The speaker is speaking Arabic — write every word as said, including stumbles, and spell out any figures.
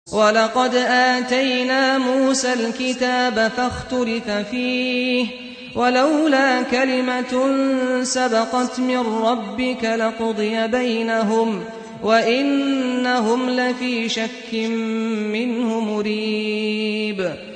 وَلَقَدْ آتَيْنَا مُوسَى الْكِتَابَ فَاخْتُلِفَ فِيهِ وَلَوْلَا كَلِمَةٌ سَبَقَتْ مِن رَّبِّكَ لَقُضِيَ بَيْنَهُمْ وَإِنَّهُمْ لَفِي شَكٍّ مِّنْهُ مُرِيبٍ